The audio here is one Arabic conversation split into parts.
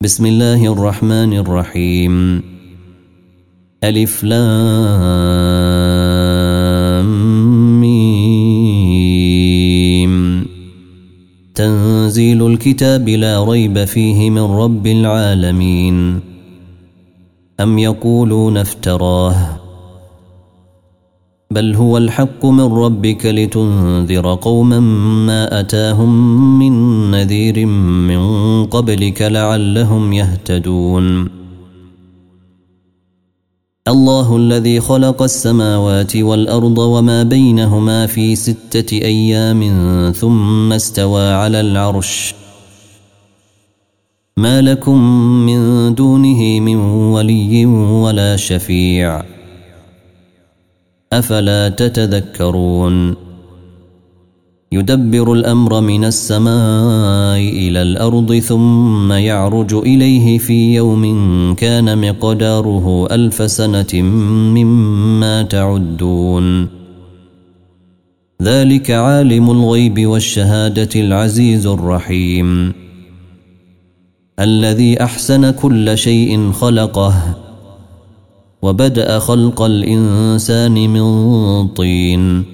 بسم الله الرحمن الرحيم. ألف لام ميم. تنزيل الكتاب لا ريب فيه من رب العالمين. أم يقولون افتراه بل هو الحق من ربك لتنذر قوما ما أتاهم من نذير من قبلك لعلهم يهتدون. الله الذي خلق السماوات والأرض وما بينهما في 6 أيام ثم استوى على العرش ما لكم من دونه من ولي ولا شفيع أفلا تتذكرون. يدبر الأمر من السماء إلى الأرض ثم يعرج إليه في يوم كان مقداره 1000 سنة مما تعدون. ذلك عالم الغيب والشهادة العزيز الرحيم الذي أحسن كل شيء خلقه وبدأ خلق الإنسان من طين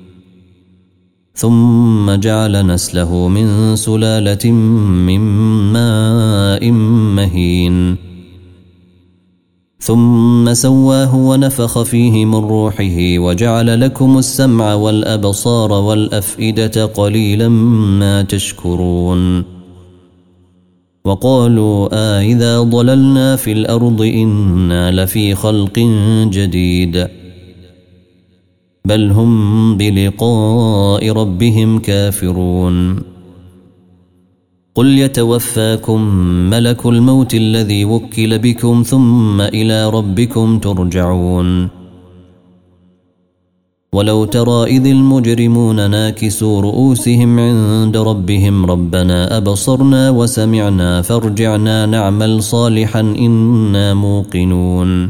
ثم جعل نسله من سلالة من ماء مهين ثم سواه ونفخ فيه من روحه وجعل لكم السمع والأبصار والأفئدة قليلا ما تشكرون. وقالوا إذا ضللنا في الأرض إنا لفي خلق جديد بل هم بلقاء ربهم كافرون. قل يتوفاكم ملك الموت الذي وكل بكم ثم إلى ربكم ترجعون. ولو ترى إذ المجرمون ناكسوا رؤوسهم عند ربهم ربنا أبصرنا وسمعنا فارجعنا نعمل صالحا إنا موقنون.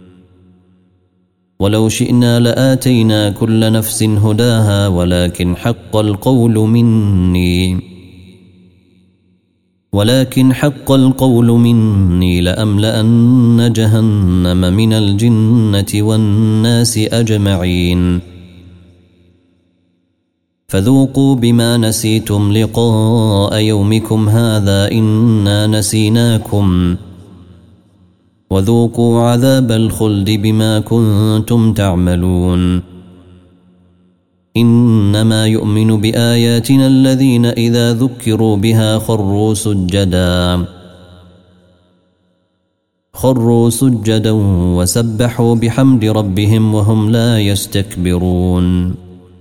ولو شئنا لآتينا كل نفس هداها ولكن حق القول مني لأملأن جهنم من الجنة والناس أجمعين. فذوقوا بما نسيتم لقاء يومكم هذا إنا نسيناكم وذوقوا عذاب الخلد بما كنتم تعملون. إنما يؤمن بآياتنا الذين إذا ذكروا بها خروا سجدا وسبحوا بحمد ربهم وهم لا يستكبرون.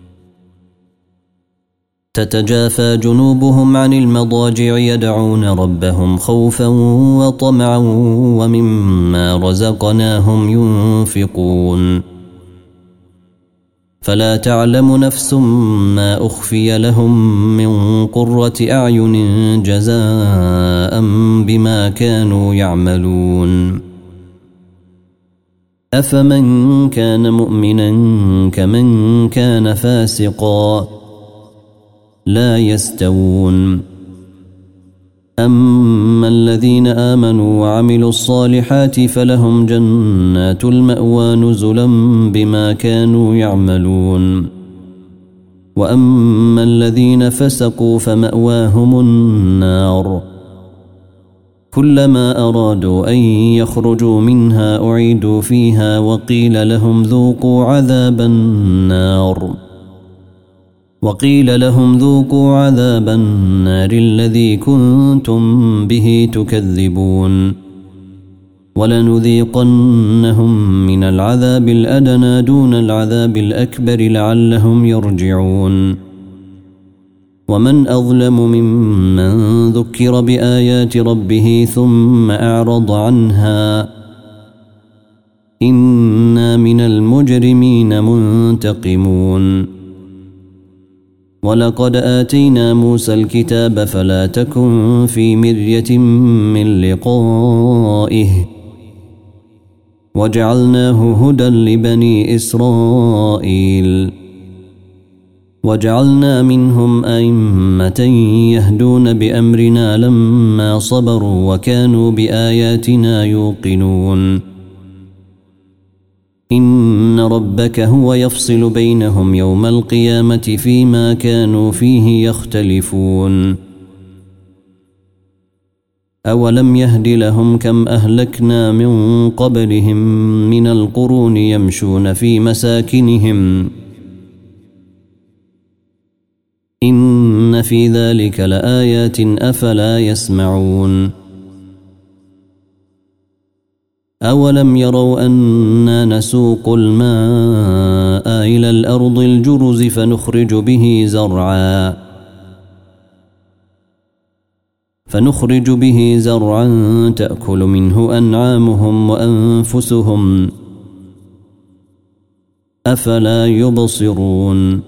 تتجافى جنوبهم عن المضاجع يدعون ربهم خوفا وطمعا ومما رزقناهم ينفقون. فلا تعلم نفس ما أخفي لهم من قرة أعين جزاء بما كانوا يعملون. أفمن كان مؤمنا كمن كان فاسقا لا يستوون. أما الذين آمنوا وعملوا الصالحات فلهم جنات المأوى نزلا بما كانوا يعملون. وأما الذين فسقوا فمأواهم النار كلما أرادوا أن يخرجوا منها أعيدوا فيها وقيل لهم ذوقوا عذاب النار الذي كنتم به تكذبون. ولنذيقنهم من العذاب الأدنى دون العذاب الأكبر لعلهم يرجعون. ومن أظلم ممن ذكر بآيات ربه ثم أعرض عنها إنا من المجرمين منتقمون. ولقد آتينا موسى الكتاب فلا تكن في مرية من لقائه وجعلناه هدى لبني إسرائيل. وجعلنا منهم أئمة يهدون بأمرنا لما صبروا وكانوا بآياتنا يوقنون إن ربك هو يفصل بينهم يوم القيامة فيما كانوا فيه يختلفون أولم يهد لهم كم أهلكنا من قبلهم من القرون يمشون في مساكنهم إن في ذلك لآيات أفلا يسمعون أولم يروا أنا نسوق الماء إلى الأرض الجرز فنخرج به زرعا تأكل منه أنعامهم وأنفسهم أفلا يبصرون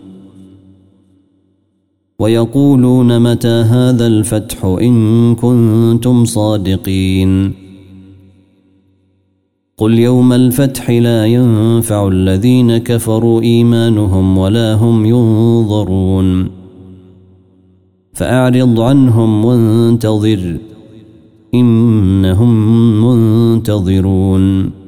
ويقولون متى هذا الفتح إن كنتم صادقين قل يوم الفتح لا ينفع الذين كفروا إيمانهم ولا هم ينظرون فأعرض عنهم وانتظر إنهم منتظرون